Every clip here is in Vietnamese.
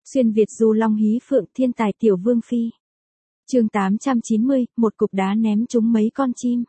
Xuyên Việt du long hí phượng thiên tài tiểu vương phi. Chương 890, một cục đá ném trúng mấy con chim.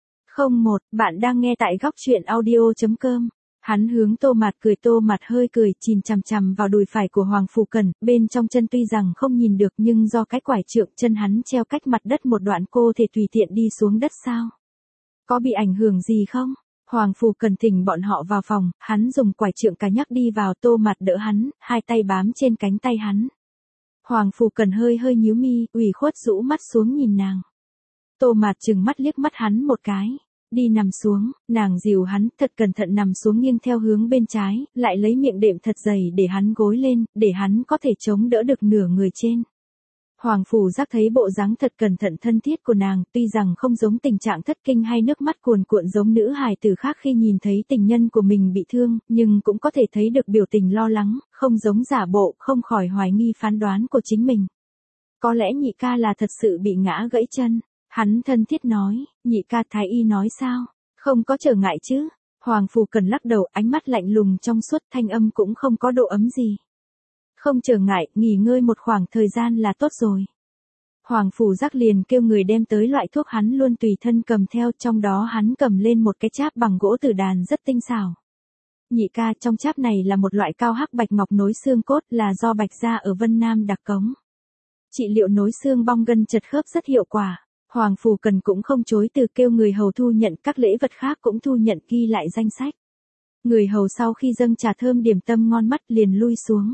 01, bạn đang nghe tại góc truyện audio.com. Hắn hướng Tô Mạt cười, Tô Mạt hơi cười, chìm chằm chằm vào đùi phải của Hoàng Phủ Cần, bên trong chân tuy rằng không nhìn được nhưng do cái quải trượng chân hắn treo cách mặt đất một đoạn, cô thể tùy tiện đi xuống đất sao? Có bị ảnh hưởng gì không? Hoàng Phủ Cần thỉnh bọn họ vào phòng, hắn dùng quải trượng cả nhắc đi vào, Tô Mạt đỡ hắn, hai tay bám trên cánh tay hắn. Hoàng Phủ Cần hơi hơi nhíu mi, ủy khuất rũ mắt xuống nhìn nàng. Tô Mạt trừng mắt liếc mắt hắn một cái. Đi nằm xuống, nàng dìu hắn thật cẩn thận nằm xuống nghiêng theo hướng bên trái, lại lấy miệng đệm thật dày để hắn gối lên, để hắn có thể chống đỡ được nửa người trên. Hoàng Phủ Giác thấy bộ dáng thật cẩn thận thân thiết của nàng, tuy rằng không giống tình trạng thất kinh hay nước mắt cuồn cuộn giống nữ hài tử khác khi nhìn thấy tình nhân của mình bị thương, nhưng cũng có thể thấy được biểu tình lo lắng, không giống giả bộ, không khỏi hoài nghi phán đoán của chính mình. Có lẽ nhị ca là thật sự bị ngã gãy chân. Hắn thân thiết nói, nhị ca, thái y nói sao? Không có trở ngại chứ? Hoàng Phủ Cần lắc đầu, ánh mắt lạnh lùng trong suốt, thanh âm cũng không có độ ấm gì. Không trở ngại, nghỉ ngơi một khoảng thời gian là tốt rồi. Hoàng Phủ Giác liền kêu người đem tới loại thuốc hắn luôn tùy thân cầm theo, trong đó hắn cầm lên một cái cháp bằng gỗ tử đàn rất tinh xảo. Nhị ca, trong cháp này là một loại cao hắc bạch ngọc nối xương cốt, là do Bạch gia ở Vân Nam đặc cống. Trị liệu nối xương bong gân chật khớp rất hiệu quả. Hoàng Phủ Cần cũng không chối từ, kêu người hầu thu nhận, các lễ vật khác cũng thu nhận, ghi lại danh sách. Người hầu sau khi dâng trà thơm điểm tâm ngon mắt liền lui xuống.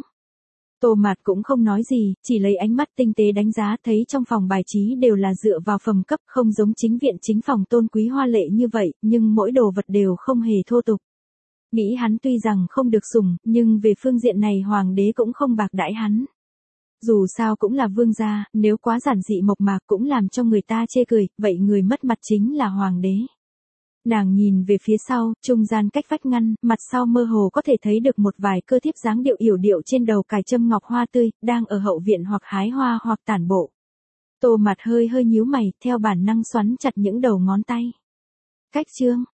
Tô Mạt cũng không nói gì, chỉ lấy ánh mắt tinh tế đánh giá, thấy trong phòng bài trí đều là dựa vào phẩm cấp, không giống chính viện chính phòng tôn quý hoa lệ như vậy, nhưng mỗi đồ vật đều không hề thô tục. Nghĩ hắn tuy rằng không được sủng, nhưng về phương diện này hoàng đế cũng không bạc đãi hắn. Dù sao cũng là vương gia, nếu quá giản dị mộc mạc cũng làm cho người ta chê cười, vậy người mất mặt chính là hoàng đế. Nàng nhìn về phía sau, trung gian cách vách ngăn, mặt sau mơ hồ có thể thấy được một vài cơ thiếp dáng điệu yểu điệu trên đầu cài châm ngọc hoa tươi, đang ở hậu viện hoặc hái hoa hoặc tản bộ. Tô Mạt hơi hơi nhíu mày, theo bản năng xoắn chặt những đầu ngón tay. Cách chương,